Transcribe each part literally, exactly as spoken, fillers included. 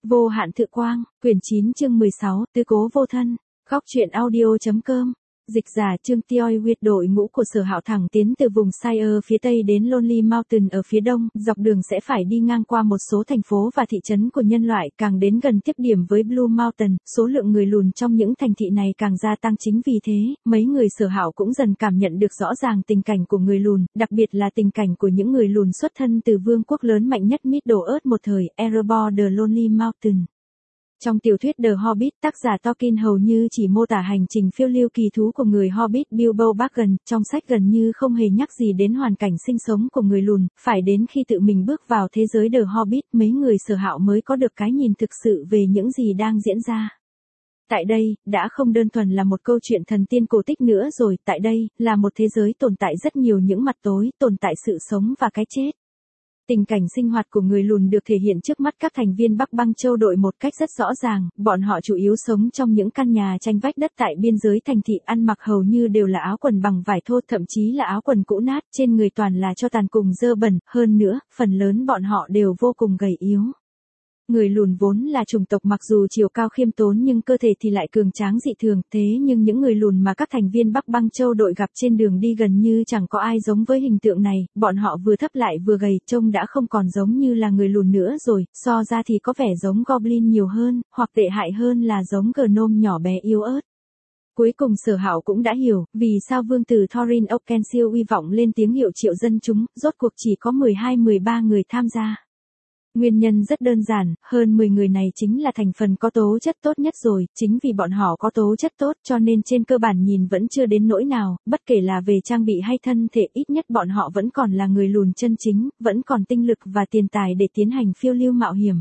Vô hạn thự quang, quyển chín chương mười sáu, tứ cố vô thân. Góc truyện audio.com. Dịch giả Trương Tioi Nguyệt đội ngũ của Sở Hạo thẳng tiến từ vùng Shire phía tây đến Lonely Mountain ở phía đông, dọc đường sẽ phải đi ngang qua một số thành phố và thị trấn của nhân loại, càng đến gần tiếp điểm với Blue Mountain, số lượng người lùn trong những thành thị này càng gia tăng. Chính vì thế, mấy người Sở Hạo cũng dần cảm nhận được rõ ràng tình cảnh của người lùn, đặc biệt là tình cảnh của những người lùn xuất thân từ vương quốc lớn mạnh nhất Middle-earth một thời, Erebor the Lonely Mountain. Trong tiểu thuyết The Hobbit, tác giả Tolkien hầu như chỉ mô tả hành trình phiêu lưu kỳ thú của người Hobbit Bilbo Baggins, trong sách gần như không hề nhắc gì đến hoàn cảnh sinh sống của người lùn, phải đến khi tự mình bước vào thế giới The Hobbit, mấy người Sở Hạo mới có được cái nhìn thực sự về những gì đang diễn ra. Tại đây, đã không đơn thuần là một câu chuyện thần tiên cổ tích nữa rồi, tại đây, là một thế giới tồn tại rất nhiều những mặt tối, tồn tại sự sống và cái chết. Tình cảnh sinh hoạt của người lùn được thể hiện trước mắt các thành viên Bắc Băng Châu đội một cách rất rõ ràng, bọn họ chủ yếu sống trong những căn nhà tranh vách đất tại biên giới thành thị, ăn mặc hầu như đều là áo quần bằng vải thô, thậm chí là áo quần cũ nát, trên người toàn là tro tàn cùng dơ bẩn, hơn nữa, phần lớn bọn họ đều vô cùng gầy yếu. Người lùn vốn là chủng tộc mặc dù chiều cao khiêm tốn nhưng cơ thể thì lại cường tráng dị thường, thế nhưng những người lùn mà các thành viên Bắc Băng Châu đội gặp trên đường đi gần như chẳng có ai giống với hình tượng này, bọn họ vừa thấp lại vừa gầy, trông đã không còn giống như là người lùn nữa rồi, so ra thì có vẻ giống Goblin nhiều hơn, hoặc tệ hại hơn là giống Gnome nhỏ bé yếu ớt. Cuối cùng Sở Hạo cũng đã hiểu, vì sao vương tử Thorin Oakenshield uy vọng lên tiếng hiệu triệu dân chúng, rốt cuộc chỉ có mười hai mười ba người tham gia. Nguyên nhân rất đơn giản, hơn mười người này chính là thành phần có tố chất tốt nhất rồi, chính vì bọn họ có tố chất tốt cho nên trên cơ bản nhìn vẫn chưa đến nỗi nào, bất kể là về trang bị hay thân thể, ít nhất bọn họ vẫn còn là người lùn chân chính, vẫn còn tinh lực và tiền tài để tiến hành phiêu lưu mạo hiểm.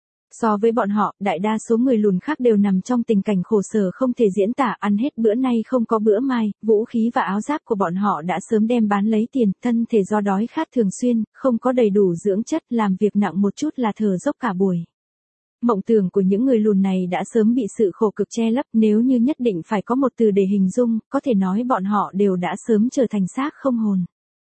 So với bọn họ, đại đa số người lùn khác đều nằm trong tình cảnh khổ sở không thể diễn tả, ăn hết bữa nay không có bữa mai, vũ khí và áo giáp của bọn họ đã sớm đem bán lấy tiền, thân thể do đói khát thường xuyên, không có đầy đủ dưỡng chất, làm việc nặng một chút là thở dốc cả buổi. Mộng tưởng của những người lùn này đã sớm bị sự khổ cực che lấp, nếu như nhất định phải có một từ để hình dung, có thể nói bọn họ đều đã sớm trở thành xác không hồn.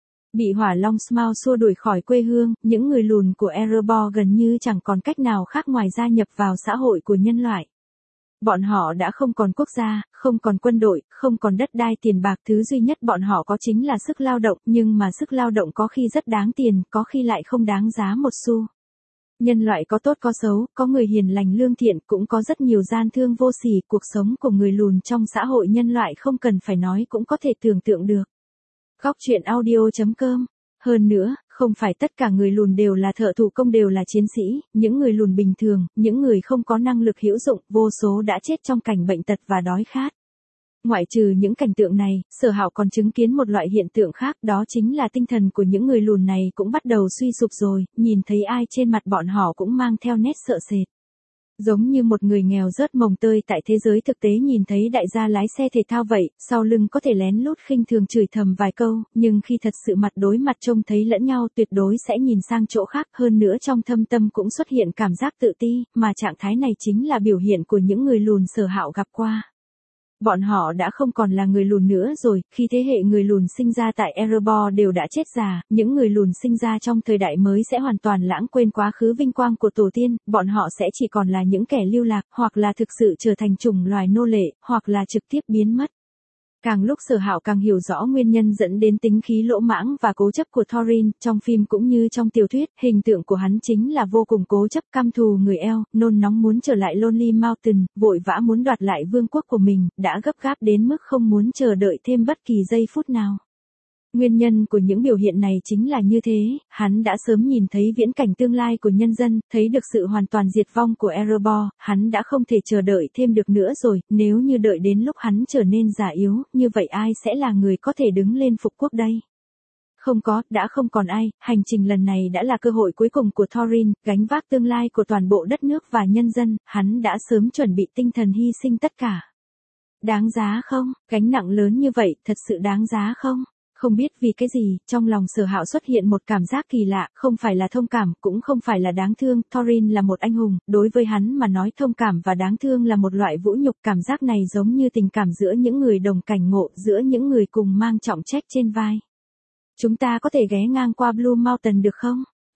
Bị hỏa long Smaug xua đuổi khỏi quê hương, những người lùn của Erebor gần như chẳng còn cách nào khác ngoài gia nhập vào xã hội của nhân loại. Bọn họ đã không còn quốc gia, không còn quân đội, không còn đất đai tiền bạc, thứ duy nhất bọn họ có chính là sức lao động, nhưng mà sức lao động có khi rất đáng tiền, có khi lại không đáng giá một xu. Nhân loại có tốt có xấu, có người hiền lành lương thiện, cũng có rất nhiều gian thương vô sỉ, cuộc sống của người lùn trong xã hội nhân loại không cần phải nói cũng có thể tưởng tượng được. Góc truyện audio.com. Hơn nữa, không phải tất cả người lùn đều là thợ thủ công đều là chiến sĩ, những người lùn bình thường, những người không có năng lực hữu dụng, vô số đã chết trong cảnh bệnh tật và đói khát. Ngoại trừ những cảnh tượng này, Sở Hạo còn chứng kiến một loại hiện tượng khác, đó chính là tinh thần của những người lùn này cũng bắt đầu suy sụp rồi, nhìn thấy ai trên mặt bọn họ cũng mang theo nét sợ sệt. Giống như một người nghèo rớt mồng tơi tại thế giới thực tế nhìn thấy đại gia lái xe thể thao vậy, sau lưng có thể lén lút khinh thường chửi thầm vài câu, nhưng khi thật sự mặt đối mặt trông thấy lẫn nhau tuyệt đối sẽ nhìn sang chỗ khác, hơn nữa trong thâm tâm cũng xuất hiện cảm giác tự ti, mà trạng thái này chính là biểu hiện của những người lùn Sở Hạo gặp qua. Bọn họ đã không còn là người lùn nữa rồi, khi thế hệ người lùn sinh ra tại Erebor đều đã chết già, những người lùn sinh ra trong thời đại mới sẽ hoàn toàn lãng quên quá khứ vinh quang của tổ tiên, bọn họ sẽ chỉ còn là những kẻ lưu lạc, hoặc là thực sự trở thành chủng loài nô lệ, hoặc là trực tiếp biến mất. Càng lúc Sở Hạo càng hiểu rõ nguyên nhân dẫn đến tính khí lỗ mãng và cố chấp của Thorin, trong phim cũng như trong tiểu thuyết, hình tượng của hắn chính là vô cùng cố chấp, căm thù người eo, nôn nóng muốn trở lại Lonely Mountain, vội vã muốn đoạt lại vương quốc của mình, đã gấp gáp đến mức không muốn chờ đợi thêm bất kỳ giây phút nào. Nguyên nhân của những biểu hiện này chính là như thế, hắn đã sớm nhìn thấy viễn cảnh tương lai của nhân dân, thấy được sự hoàn toàn diệt vong của Erebor, hắn đã không thể chờ đợi thêm được nữa rồi, nếu như đợi đến lúc hắn trở nên già yếu, như vậy ai sẽ là người có thể đứng lên phục quốc đây? Không có, đã không còn ai, hành trình lần này đã là cơ hội cuối cùng của Thorin, gánh vác tương lai của toàn bộ đất nước và nhân dân, hắn đã sớm chuẩn bị tinh thần hy sinh tất cả. Đáng giá không? Gánh nặng lớn như vậy, thật sự đáng giá không? Không biết vì cái gì, trong lòng Sở Hạo xuất hiện một cảm giác kỳ lạ, không phải là thông cảm, cũng không phải là đáng thương, Thorin là một anh hùng, đối với hắn mà nói thông cảm và đáng thương là một loại vũ nhục, cảm giác này giống như tình cảm giữa những người đồng cảnh ngộ, giữa những người cùng mang trọng trách trên vai. Chúng ta có thể ghé ngang qua Blue Mountain được không?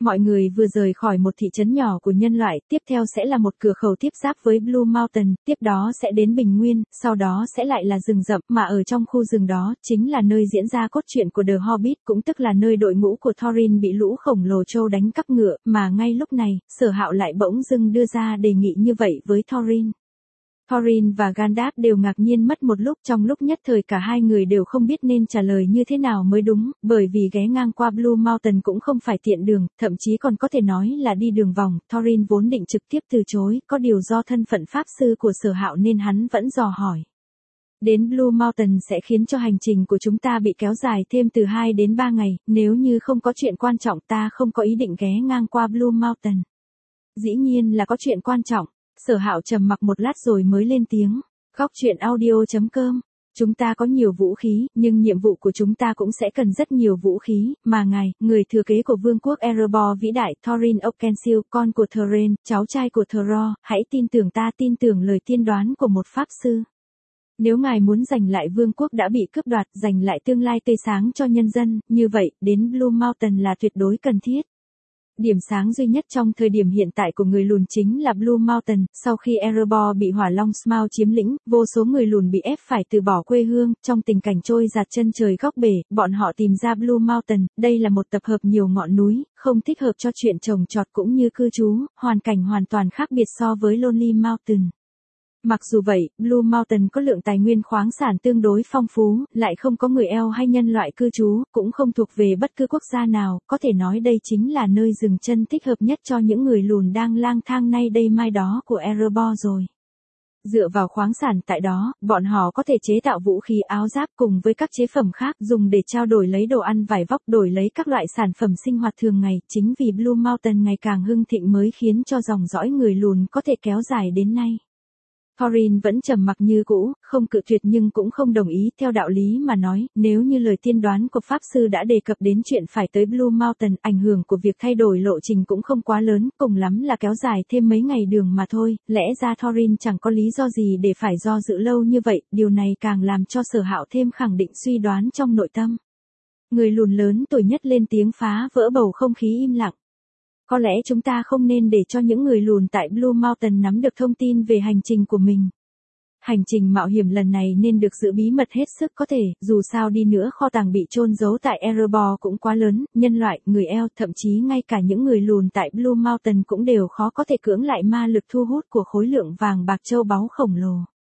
Mọi người vừa rời khỏi một thị trấn nhỏ của nhân loại, tiếp theo sẽ là một cửa khẩu tiếp giáp với Blue Mountain, tiếp đó sẽ đến Bình Nguyên, sau đó sẽ lại là rừng rậm, mà ở trong khu rừng đó, chính là nơi diễn ra cốt truyện của The Hobbit, cũng tức là nơi đội ngũ của Thorin bị lũ khổng lồ trâu đánh cắp ngựa, mà ngay lúc này, Sở Hạo lại bỗng dưng đưa ra đề nghị như vậy với Thorin. Thorin và Gandalf đều ngạc nhiên mất một lúc, trong lúc nhất thời cả hai người đều không biết nên trả lời như thế nào mới đúng, bởi vì ghé ngang qua Blue Mountain cũng không phải tiện đường, thậm chí còn có thể nói là đi đường vòng. Thorin vốn định trực tiếp từ chối, có điều do thân phận pháp sư của Sở Hạo nên hắn vẫn dò hỏi. Đến Blue Mountain sẽ khiến cho hành trình của chúng ta bị kéo dài thêm từ hai đến ba ngày, nếu như không có chuyện quan trọng ta không có ý định ghé ngang qua Blue Mountain. Dĩ nhiên là có chuyện quan trọng. Sở Hạo trầm mặc một lát rồi mới lên tiếng. Góc truyện audio chấm com. Chúng ta có nhiều vũ khí, nhưng nhiệm vụ của chúng ta cũng sẽ cần rất nhiều vũ khí, mà ngài, người thừa kế của vương quốc Erebor vĩ đại, Thorin Oakenshield, con của Thrain, cháu trai của Thro, hãy tin tưởng ta, tin tưởng lời tiên đoán của một pháp sư. Nếu ngài muốn giành lại vương quốc đã bị cướp đoạt, giành lại tương lai tươi sáng cho nhân dân, như vậy, đến Blue Mountain là tuyệt đối cần thiết. Điểm sáng duy nhất trong thời điểm hiện tại của người lùn chính là Blue Mountain, sau khi Erebor bị hỏa long Smaug chiếm lĩnh, vô số người lùn bị ép phải từ bỏ quê hương, trong tình cảnh trôi giạt chân trời góc bể, bọn họ tìm ra Blue Mountain, đây là một tập hợp nhiều ngọn núi, không thích hợp cho chuyện trồng trọt cũng như cư trú, hoàn cảnh hoàn toàn khác biệt so với Lonely Mountain. Mặc dù vậy, Blue Mountain có lượng tài nguyên khoáng sản tương đối phong phú, lại không có người Elf hay nhân loại cư trú, cũng không thuộc về bất cứ quốc gia nào, có thể nói đây chính là nơi dừng chân thích hợp nhất cho những người lùn đang lang thang nay đây mai đó của Erebor rồi. Dựa vào khoáng sản tại đó, bọn họ có thể chế tạo vũ khí áo giáp cùng với các chế phẩm khác dùng để trao đổi lấy đồ ăn vải vóc, đổi lấy các loại sản phẩm sinh hoạt thường ngày, chính vì Blue Mountain ngày càng hưng thịnh mới khiến cho dòng dõi người lùn có thể kéo dài đến nay. Thorin vẫn trầm mặc như cũ, không cự tuyệt nhưng cũng không đồng ý, theo đạo lý mà nói, nếu như lời tiên đoán của Pháp Sư đã đề cập đến chuyện phải tới Blue Mountain, ảnh hưởng của việc thay đổi lộ trình cũng không quá lớn, cùng lắm là kéo dài thêm mấy ngày đường mà thôi, lẽ ra Thorin chẳng có lý do gì để phải do dự lâu như vậy, điều này càng làm cho Sở Hạo thêm khẳng định suy đoán trong nội tâm. Người lùn lớn tuổi nhất lên tiếng phá vỡ bầu không khí im lặng. Có lẽ chúng ta không nên để cho những người lùn tại Blue Mountain nắm được thông tin về hành trình của mình. Hành trình mạo hiểm lần này nên được giữ bí mật hết sức có thể, dù sao đi nữa kho tàng bị chôn giấu tại Erebor cũng quá lớn, nhân loại, người Elf, thậm chí ngay cả những người lùn tại Blue Mountain cũng đều khó có thể cưỡng lại ma lực thu hút của khối lượng vàng bạc châu báu khổng lồ.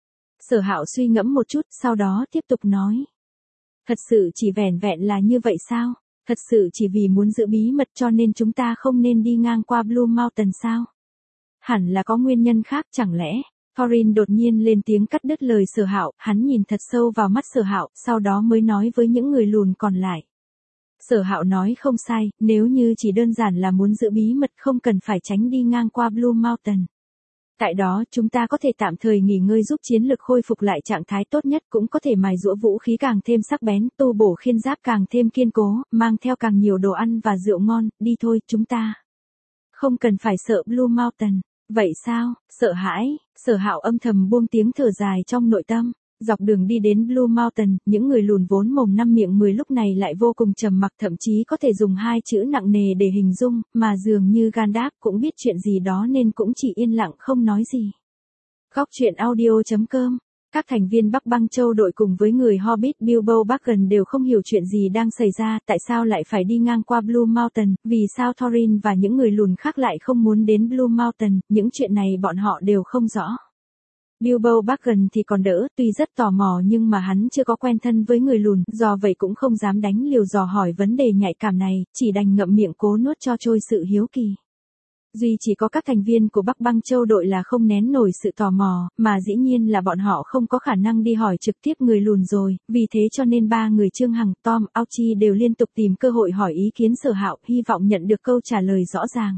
Sở Hạo suy ngẫm một chút, sau đó tiếp tục nói. Thật sự chỉ vẻn vẹn là như vậy sao? Thật sự chỉ vì muốn giữ bí mật cho nên chúng ta không nên đi ngang qua Blue Mountain sao? Hẳn là có nguyên nhân khác chẳng lẽ? Thorin đột nhiên lên tiếng cắt đứt lời Sở Hạo, hắn nhìn thật sâu vào mắt Sở Hạo, sau đó mới nói với những người lùn còn lại. Sở Hạo nói không sai, nếu như chỉ đơn giản là muốn giữ bí mật không cần phải tránh đi ngang qua Blue Mountain. Tại đó chúng ta có thể tạm thời nghỉ ngơi giúp chiến lực khôi phục lại trạng thái tốt nhất, cũng có thể mài giũa vũ khí càng thêm sắc bén, tu bổ khiên giáp càng thêm kiên cố, mang theo càng nhiều đồ ăn và rượu ngon, đi thôi chúng ta. Không cần phải sợ Blue Mountain. Vậy sao? Sợ hãi? Sở Hạo âm thầm buông tiếng thở dài trong nội tâm. Dọc đường đi đến Blue Mountain, những người lùn vốn mồm năm miệng mười lúc này lại vô cùng trầm mặc, thậm chí có thể dùng hai chữ nặng nề để hình dung, mà dường như Gandalf cũng biết chuyện gì đó nên cũng chỉ yên lặng không nói gì. Góc truyện audio chấm com. Các thành viên Bắc Băng Châu đội cùng với người Hobbit Bilbo Baggins đều không hiểu chuyện gì đang xảy ra, tại sao lại phải đi ngang qua Blue Mountain, vì sao Thorin và những người lùn khác lại không muốn đến Blue Mountain, những chuyện này bọn họ đều không rõ. Bilbo Baggins thì còn đỡ, tuy rất tò mò nhưng mà hắn chưa có quen thân với người lùn, do vậy cũng không dám đánh liều dò hỏi vấn đề nhạy cảm này, chỉ đành ngậm miệng cố nuốt cho trôi sự hiếu kỳ. Duy chỉ có các thành viên của Bắc Băng Châu đội là không nén nổi sự tò mò, mà dĩ nhiên là bọn họ không có khả năng đi hỏi trực tiếp người lùn rồi, vì thế cho nên ba người Trương Hằng, Tom, Archie đều liên tục tìm cơ hội hỏi ý kiến Sở Hạo, hy vọng nhận được câu trả lời rõ ràng.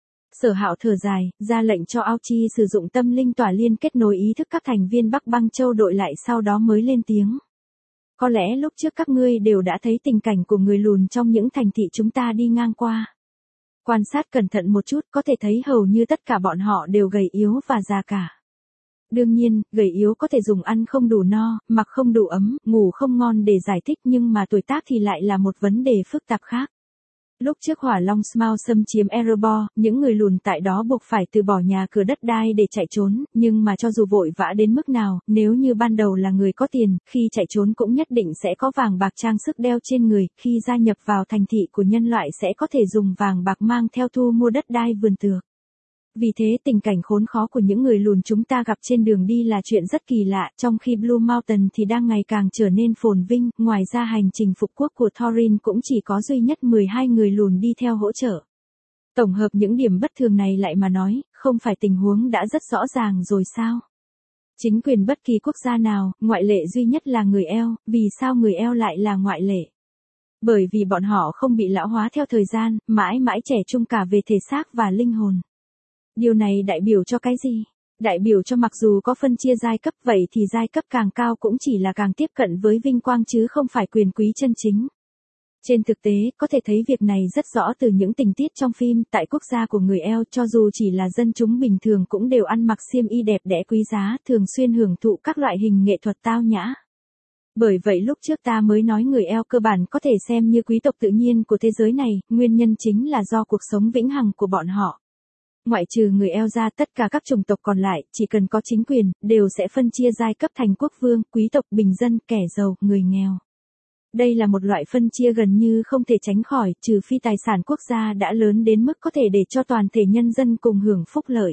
Sở Hạo thở dài, ra lệnh cho Archie sử dụng tâm linh tỏa liên kết nối ý thức các thành viên Bắc Băng Châu đội lại, sau đó mới lên tiếng. Có lẽ lúc trước các ngươi đều đã thấy tình cảnh của người lùn trong những thành thị chúng ta đi ngang qua. Quan sát cẩn thận một chút có thể thấy hầu như tất cả bọn họ đều gầy yếu và già cả. Đương nhiên, gầy yếu có thể dùng ăn không đủ no, mặc không đủ ấm, ngủ không ngon để giải thích, nhưng mà tuổi tác thì lại là một vấn đề phức tạp khác. Lúc trước hỏa long Smaug xâm chiếm Erebor, những người lùn tại đó buộc phải từ bỏ nhà cửa đất đai để chạy trốn, nhưng mà cho dù vội vã đến mức nào, nếu như ban đầu là người có tiền, khi chạy trốn cũng nhất định sẽ có vàng bạc trang sức đeo trên người, khi gia nhập vào thành thị của nhân loại sẽ có thể dùng vàng bạc mang theo thu mua đất đai vườn tược. Vì thế tình cảnh khốn khó của những người lùn chúng ta gặp trên đường đi là chuyện rất kỳ lạ, trong khi Blue Mountain thì đang ngày càng trở nên phồn vinh, ngoài ra hành trình phục quốc của Thorin cũng chỉ có duy nhất mười hai người lùn đi theo hỗ trợ. Tổng hợp những điểm bất thường này lại mà nói, không phải tình huống đã rất rõ ràng rồi sao? Chính quyền bất kỳ quốc gia nào, ngoại lệ duy nhất là người Eo, vì sao người Eo lại là ngoại lệ? Bởi vì bọn họ không bị lão hóa theo thời gian, mãi mãi trẻ trung cả về thể xác và linh hồn. Điều này đại biểu cho cái gì? Đại biểu cho mặc dù có phân chia giai cấp vậy thì giai cấp càng cao cũng chỉ là càng tiếp cận với vinh quang chứ không phải quyền quý chân chính. Trên thực tế, có thể thấy việc này rất rõ từ những tình tiết trong phim, tại quốc gia của người Eo cho dù chỉ là dân chúng bình thường cũng đều ăn mặc xiêm y đẹp đẽ quý giá, thường xuyên hưởng thụ các loại hình nghệ thuật tao nhã. Bởi vậy lúc trước ta mới nói người Eo cơ bản có thể xem như quý tộc tự nhiên của thế giới này, nguyên nhân chính là do cuộc sống vĩnh hằng của bọn họ. Ngoại trừ người Eo ra, tất cả các chủng tộc còn lại, chỉ cần có chính quyền, đều sẽ phân chia giai cấp thành quốc vương, quý tộc, bình dân, kẻ giàu, người nghèo. Đây là một loại phân chia gần như không thể tránh khỏi, trừ phi tài sản quốc gia đã lớn đến mức có thể để cho toàn thể nhân dân cùng hưởng phúc lợi.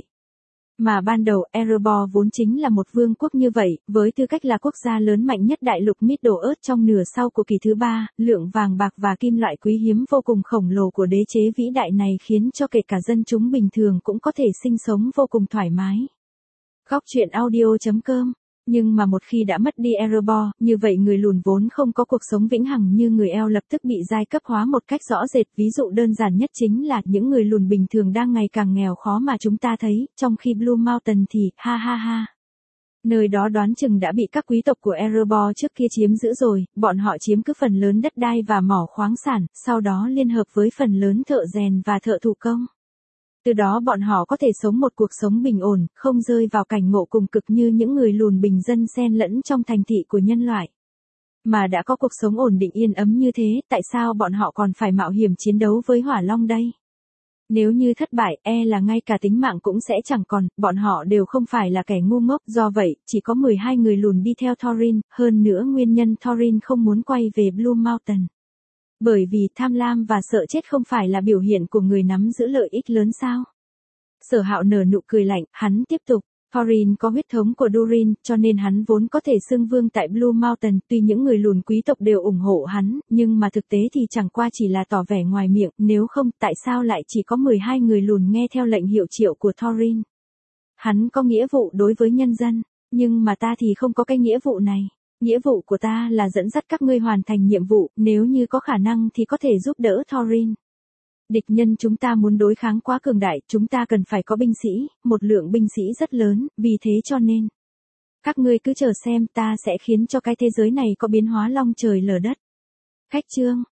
Mà ban đầu, Erebor vốn chính là một vương quốc như vậy, với tư cách là quốc gia lớn mạnh nhất đại lục Middle-earth trong nửa sau của kỳ thứ ba, lượng vàng bạc và kim loại quý hiếm vô cùng khổng lồ của đế chế vĩ đại này khiến cho kể cả dân chúng bình thường cũng có thể sinh sống vô cùng thoải mái. Góc truyện audio chấm com. Nhưng mà một khi đã mất đi Erebor, như vậy người lùn vốn không có cuộc sống vĩnh hằng như người Eo lập tức bị giai cấp hóa một cách rõ rệt. Ví dụ đơn giản nhất chính là những người lùn bình thường đang ngày càng nghèo khó mà chúng ta thấy, trong khi Blue Mountain thì, ha ha ha. Nơi đó đoán chừng đã bị các quý tộc của Erebor trước kia chiếm giữ rồi, bọn họ chiếm cứ phần lớn đất đai và mỏ khoáng sản, sau đó liên hợp với phần lớn thợ rèn và thợ thủ công. Từ đó bọn họ có thể sống một cuộc sống bình ổn, không rơi vào cảnh ngộ cùng cực như những người lùn bình dân xen lẫn trong thành thị của nhân loại. Mà đã có cuộc sống ổn định yên ấm như thế, tại sao bọn họ còn phải mạo hiểm chiến đấu với hỏa long đây? Nếu như thất bại, e là ngay cả tính mạng cũng sẽ chẳng còn, bọn họ đều không phải là kẻ ngu ngốc, do vậy, chỉ có mười hai người lùn đi theo Thorin, hơn nữa nguyên nhân Thorin không muốn quay về Blue Mountain. Bởi vì tham lam và sợ chết không phải là biểu hiện của người nắm giữ lợi ích lớn sao? Sở Hạo nở nụ cười lạnh, hắn tiếp tục, Thorin có huyết thống của Durin, cho nên hắn vốn có thể xưng vương tại Blue Mountain, tuy những người lùn quý tộc đều ủng hộ hắn, nhưng mà thực tế thì chẳng qua chỉ là tỏ vẻ ngoài miệng, nếu không, tại sao lại chỉ có mười hai người lùn nghe theo lệnh hiệu triệu của Thorin? Hắn có nghĩa vụ đối với nhân dân, nhưng mà ta thì không có cái nghĩa vụ này. Nghĩa vụ của ta là dẫn dắt các ngươi hoàn thành nhiệm vụ, nếu như có khả năng thì có thể giúp đỡ Thorin. Địch nhân chúng ta muốn đối kháng quá cường đại, chúng ta cần phải có binh sĩ, một lượng binh sĩ rất lớn, vì thế cho nên. Các ngươi cứ chờ xem, ta sẽ khiến cho cái thế giới này có biến hóa long trời lở đất. Khách chương.